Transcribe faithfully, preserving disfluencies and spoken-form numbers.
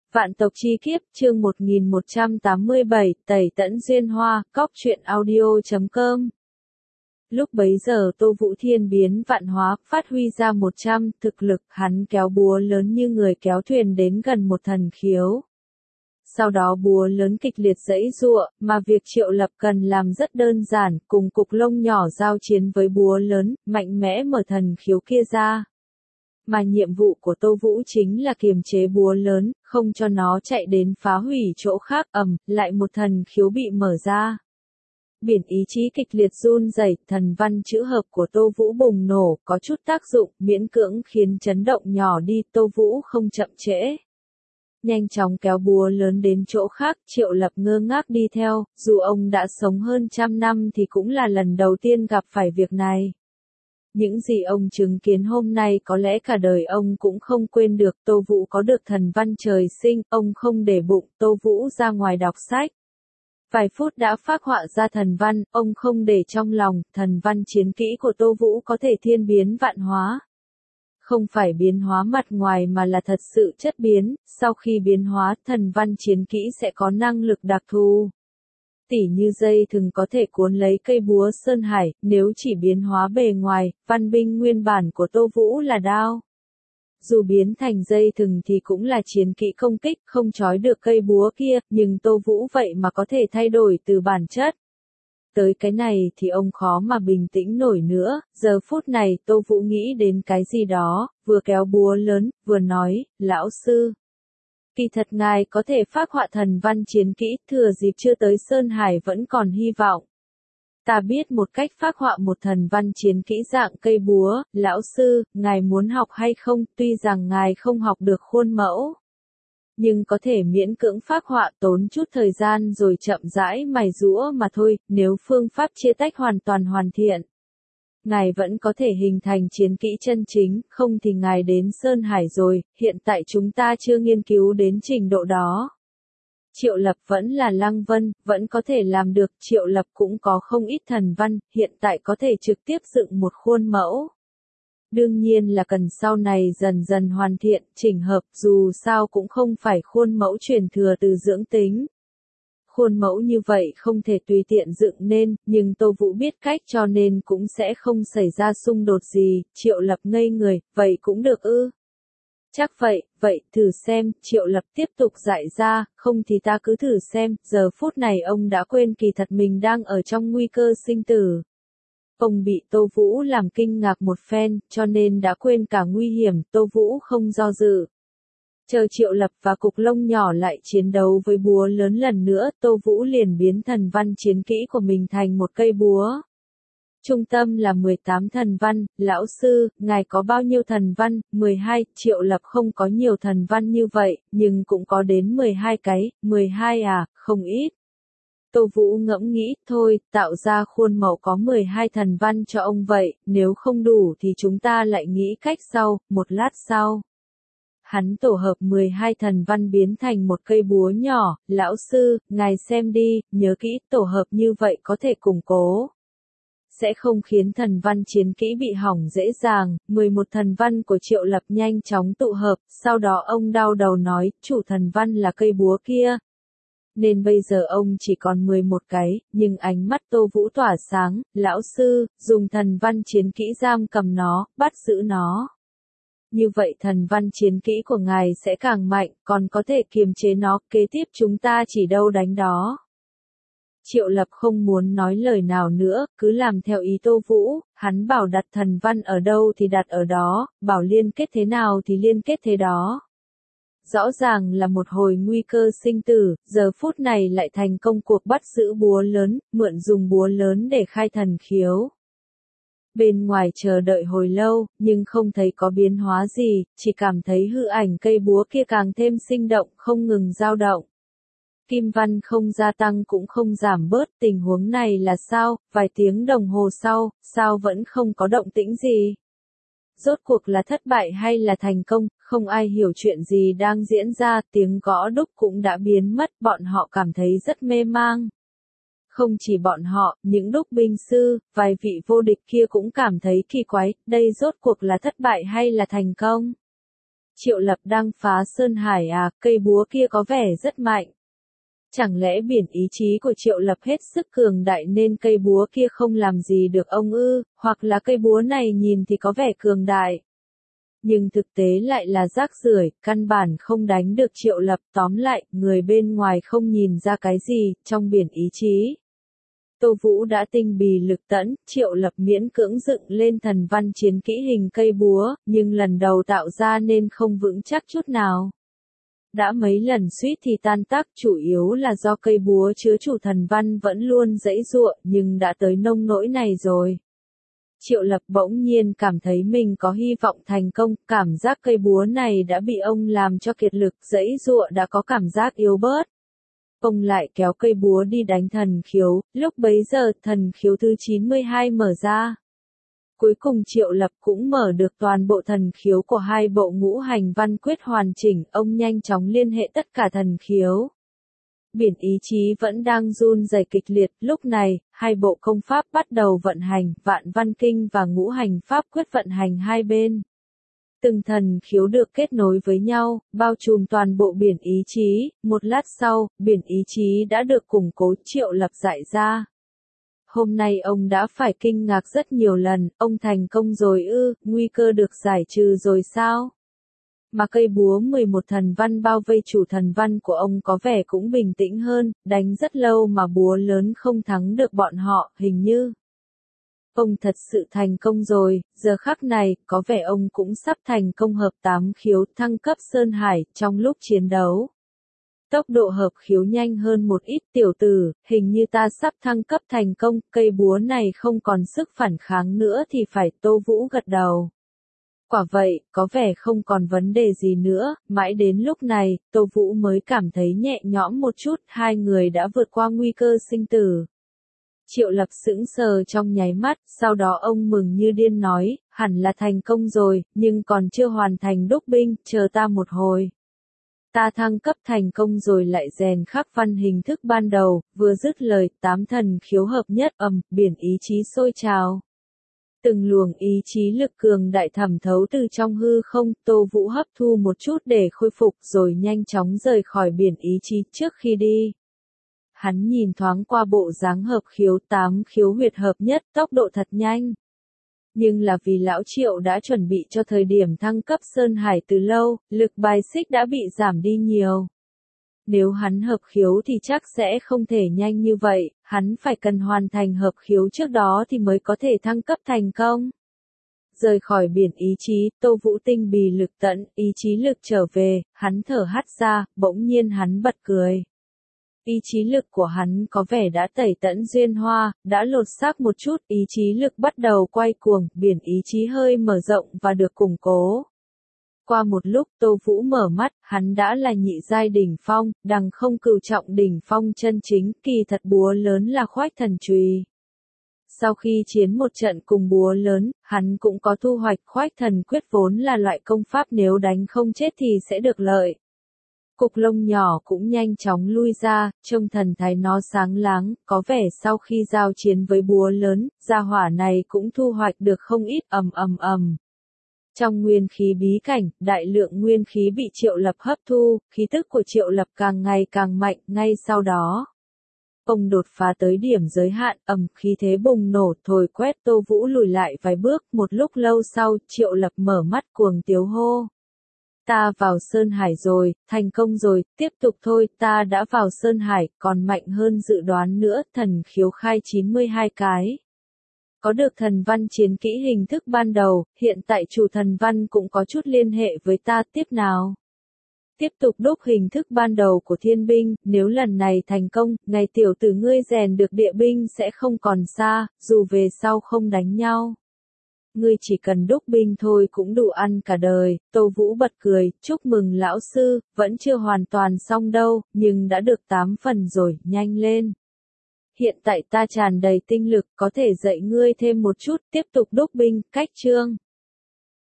Vạn tộc chi kiếp, chương một nghìn một trăm tám mươi bảy, Tẩy Tẫn Duyên Hoa, cóc truyện audio chấm com. Lúc bấy giờ Tô Vũ thiên biến vạn hóa, phát huy ra một trăm thực lực, hắn kéo búa lớn như người kéo thuyền đến gần một thần khiếu. Sau đó búa lớn kịch liệt giãy giụa, mà việc Triệu Lập cần làm rất đơn giản, cùng cục lông nhỏ giao chiến với búa lớn, mạnh mẽ mở thần khiếu kia ra. Mà nhiệm vụ của Tô Vũ chính là kiềm chế búa lớn, không cho nó chạy đến phá hủy chỗ khác. Ầm, lại một thần khiếu bị mở ra. Biển ý chí kịch liệt run rẩy, thần văn chữ hợp của Tô Vũ bùng nổ, có chút tác dụng, miễn cưỡng khiến chấn động nhỏ đi. Tô Vũ không chậm trễ, nhanh chóng kéo búa lớn đến chỗ khác. Triệu Lập ngơ ngác đi theo, dù ông đã sống hơn trăm năm thì cũng là lần đầu tiên gặp phải việc này. Những gì ông chứng kiến hôm nay có lẽ cả đời ông cũng không quên được. Tô Vũ có được thần văn trời sinh, ông không để bụng. Tô Vũ ra ngoài đọc sách, vài phút đã phác họa ra thần văn, ông không để trong lòng. Thần văn chiến kỹ của Tô Vũ có thể thiên biến vạn hóa. Không phải biến hóa mặt ngoài mà là thật sự chất biến, sau khi biến hóa, thần văn chiến kỹ sẽ có năng lực đặc thù. Tỉ như dây thừng có thể cuốn lấy cây búa sơn hải, nếu chỉ biến hóa bề ngoài, văn binh nguyên bản của Tô Vũ là đao. Dù biến thành dây thừng thì cũng là chiến kỹ công kích, không trói được cây búa kia, nhưng Tô Vũ vậy mà có thể thay đổi từ bản chất. Tới cái này thì ông khó mà bình tĩnh nổi nữa. Giờ phút này Tô Vũ nghĩ đến cái gì đó, vừa kéo búa lớn, vừa nói, lão sư. Kỳ thật ngài có thể phác họa thần văn chiến kỹ, thừa dịp chưa tới Sơn Hải vẫn còn hy vọng. Ta biết một cách phác họa một thần văn chiến kỹ dạng cây búa. Lão sư, ngài muốn học hay không? Tuy rằng ngài không học được khuôn mẫu, nhưng có thể miễn cưỡng phác họa, tốn chút thời gian rồi chậm rãi mài giũa mà thôi. Nếu phương pháp chia tách hoàn toàn hoàn thiện, ngài vẫn có thể hình thành chiến kỹ chân chính. Không thì ngài đến Sơn Hải rồi, hiện tại chúng ta chưa nghiên cứu đến trình độ đó. Triệu Lập vẫn là Lăng Vân, vẫn có thể làm được. Triệu Lập cũng có không ít thần văn, hiện tại có thể trực tiếp dựng một khuôn mẫu. Đương nhiên là cần sau này dần dần hoàn thiện, chỉnh hợp, dù sao cũng không phải khuôn mẫu truyền thừa từ dưỡng tính. Khuôn mẫu như vậy không thể tùy tiện dựng nên, nhưng Tô Vũ biết cách cho nên cũng sẽ không xảy ra xung đột gì. Triệu Lập ngây người, vậy cũng được ư? Chắc vậy, vậy, thử xem. Triệu Lập tiếp tục dạy ra, không thì ta cứ thử xem. Giờ phút này ông đã quên kỳ thật mình đang ở trong nguy cơ sinh tử. Ông bị Tô Vũ làm kinh ngạc một phen, cho nên đã quên cả nguy hiểm. Tô Vũ không do dự, chờ Triệu Lập và cục lông nhỏ lại chiến đấu với búa lớn lần nữa. Tô Vũ liền biến thần văn chiến kỹ của mình thành một cây búa. Trung tâm là mười tám thần văn. Lão sư, ngài có bao nhiêu thần văn? mười hai. Triệu Lập không có nhiều thần văn như vậy, nhưng cũng có đến mười hai cái. mười hai à, không ít. Tô Vũ ngẫm nghĩ, thôi, tạo ra khuôn mẫu có mười hai thần văn cho ông vậy, nếu không đủ thì chúng ta lại nghĩ cách sau. Một lát sau, hắn tổ hợp mười hai thần văn biến thành một cây búa nhỏ. Lão sư, ngài xem đi, nhớ kỹ, tổ hợp như vậy có thể củng cố, sẽ không khiến thần văn chiến kỹ bị hỏng dễ dàng. mười một thần văn của Triệu Lập nhanh chóng tụ hợp, sau đó ông đau đầu nói, chủ thần văn là cây búa kia, nên bây giờ ông chỉ còn mười một cái. Nhưng ánh mắt Tô Vũ tỏa sáng, lão sư, dùng thần văn chiến kỹ giam cầm nó, bắt giữ nó. Như vậy thần văn chiến kỹ của ngài sẽ càng mạnh, còn có thể kiềm chế nó, kế tiếp chúng ta chỉ đâu đánh đó. Triệu Lập không muốn nói lời nào nữa, cứ làm theo ý Tô Vũ. Hắn bảo đặt thần văn ở đâu thì đặt ở đó, bảo liên kết thế nào thì liên kết thế đó. Rõ ràng là một hồi nguy cơ sinh tử, giờ phút này lại thành công cuộc bắt giữ búa lớn, mượn dùng búa lớn để khai thần khiếu. Bên ngoài chờ đợi hồi lâu, nhưng không thấy có biến hóa gì, chỉ cảm thấy hư ảnh cây búa kia càng thêm sinh động, không ngừng dao động. Kim văn không gia tăng cũng không giảm bớt. Tình huống này là sao? Vài tiếng đồng hồ sau, sao vẫn không có động tĩnh gì? Rốt cuộc là thất bại hay là thành công? Không ai hiểu chuyện gì đang diễn ra. Tiếng gõ đúc cũng đã biến mất, bọn họ cảm thấy rất mê mang. Không chỉ bọn họ, những đúc binh sư, vài vị vô địch kia cũng cảm thấy kỳ quái, đây rốt cuộc là thất bại hay là thành công? Triệu Lập đang phá Sơn Hải à, cây búa kia có vẻ rất mạnh. Chẳng lẽ biển ý chí của Triệu Lập hết sức cường đại nên cây búa kia không làm gì được ông ư, hoặc là cây búa này nhìn thì có vẻ cường đại. Nhưng thực tế lại là rác rưởi, căn bản không đánh được Triệu Lập, tóm lại, người bên ngoài không nhìn ra cái gì, trong biển ý chí. Tô Vũ đã tinh bì lực tẫn, Triệu Lập miễn cưỡng dựng lên thần văn chiến kỹ hình cây búa, nhưng lần đầu tạo ra nên không vững chắc chút nào. Đã mấy lần suýt thì tan tác, chủ yếu là do cây búa chứa chủ thần văn vẫn luôn giãy giụa, nhưng đã tới nông nỗi này rồi. Triệu Lập bỗng nhiên cảm thấy mình có hy vọng thành công, cảm giác cây búa này đã bị ông làm cho kiệt lực, giãy giụa đã có cảm giác yếu bớt. Ông lại kéo cây búa đi đánh thần khiếu, lúc bấy giờ thần khiếu thứ chín mươi hai mở ra. Cuối cùng Triệu Lập cũng mở được toàn bộ thần khiếu của hai bộ ngũ hành văn quyết hoàn chỉnh, ông nhanh chóng liên hệ tất cả thần khiếu. Biển ý chí vẫn đang run rẩy kịch liệt, lúc này, hai bộ công pháp bắt đầu vận hành, vạn văn kinh và ngũ hành pháp quyết vận hành hai bên. Từng thần khiếu được kết nối với nhau, bao trùm toàn bộ biển ý chí, một lát sau, biển ý chí đã được củng cố. Triệu Lập giải ra. Hôm nay ông đã phải kinh ngạc rất nhiều lần, ông thành công rồi ư, nguy cơ được giải trừ rồi sao? Mà cây búa mười một thần văn bao vây chủ thần văn của ông có vẻ cũng bình tĩnh hơn, đánh rất lâu mà búa lớn không thắng được bọn họ, hình như. Ông thật sự thành công rồi, giờ khắc này, có vẻ ông cũng sắp thành công hợp tám khiếu, thăng cấp Sơn Hải, trong lúc chiến đấu. Tốc độ hợp khiếu nhanh hơn một ít, tiểu tử, hình như ta sắp thăng cấp thành công, cây búa này không còn sức phản kháng nữa thì phải. Tô Vũ gật đầu. Quả vậy, có vẻ không còn vấn đề gì nữa, mãi đến lúc này, Tô Vũ mới cảm thấy nhẹ nhõm một chút, hai người đã vượt qua nguy cơ sinh tử. Triệu Lập sững sờ trong nháy mắt, sau đó ông mừng như điên nói, hẳn là thành công rồi, nhưng còn chưa hoàn thành đúc binh, chờ ta một hồi. Ta thăng cấp thành công rồi lại rèn khắc văn hình thức ban đầu, vừa dứt lời, tám thần khiếu hợp nhất, ầm, biển ý chí sôi trào. Từng luồng ý chí lực cường đại thẩm thấu từ trong hư không, Tô Vũ hấp thu một chút để khôi phục rồi nhanh chóng rời khỏi biển ý chí. Trước khi đi, hắn nhìn thoáng qua bộ dáng hợp khiếu, tám khiếu huyệt hợp nhất, tốc độ thật nhanh. Nhưng là vì lão Triệu đã chuẩn bị cho thời điểm thăng cấp Sơn Hải từ lâu, lực bài xích đã bị giảm đi nhiều. Nếu hắn hợp khiếu thì chắc sẽ không thể nhanh như vậy, hắn phải cần hoàn thành hợp khiếu trước đó thì mới có thể thăng cấp thành công. Rời khỏi biển ý chí, Tô Vũ tinh bì lực tận, ý chí lực trở về, hắn thở hắt ra, bỗng nhiên hắn bật cười. Ý chí lực của hắn có vẻ đã tẩy tẫn duyên hoa, đã lột xác một chút, ý chí lực bắt đầu quay cuồng, biển ý chí hơi mở rộng và được củng cố. Qua một lúc Tô Vũ mở mắt, hắn đã là nhị giai đỉnh phong, đằng không cửu trọng đỉnh phong chân chính, kỳ thật búa lớn là khoách thần chùy. Sau khi chiến một trận cùng búa lớn, hắn cũng có thu hoạch. Khoách thần quyết vốn là loại công pháp nếu đánh không chết thì sẽ được lợi. Cục lông nhỏ cũng nhanh chóng lui ra, trông thần thái nó sáng láng, có vẻ sau khi giao chiến với búa lớn, gia hỏa này cũng thu hoạch được không ít. Ầm ầm ầm. Trong nguyên khí bí cảnh, đại lượng nguyên khí bị Triệu Lập hấp thu, khí tức của Triệu Lập càng ngày càng mạnh, ngay sau đó. Ông đột phá tới điểm giới hạn, ầm, khí thế bùng nổ, thổi quét Tô Vũ lùi lại vài bước, một lúc lâu sau, Triệu Lập mở mắt cuồng tiếu hô. Ta vào Sơn Hải rồi, thành công rồi, tiếp tục thôi, ta đã vào Sơn Hải, còn mạnh hơn dự đoán nữa, thần khiếu khai chín mươi hai cái. Có được thần văn chiến kỹ hình thức ban đầu, hiện tại chủ thần văn cũng có chút liên hệ với ta. Tiếp nào. Tiếp tục đúc hình thức ban đầu của thiên binh, nếu lần này thành công, ngày tiểu tử ngươi rèn được địa binh sẽ không còn xa, dù về sau không đánh nhau. Ngươi chỉ cần đúc binh thôi cũng đủ ăn cả đời. Tô Vũ bật cười, chúc mừng lão sư, vẫn chưa hoàn toàn xong đâu, nhưng đã được tám phần rồi, nhanh lên. Hiện tại ta tràn đầy tinh lực, có thể dạy ngươi thêm một chút, tiếp tục đúc binh. Cách chương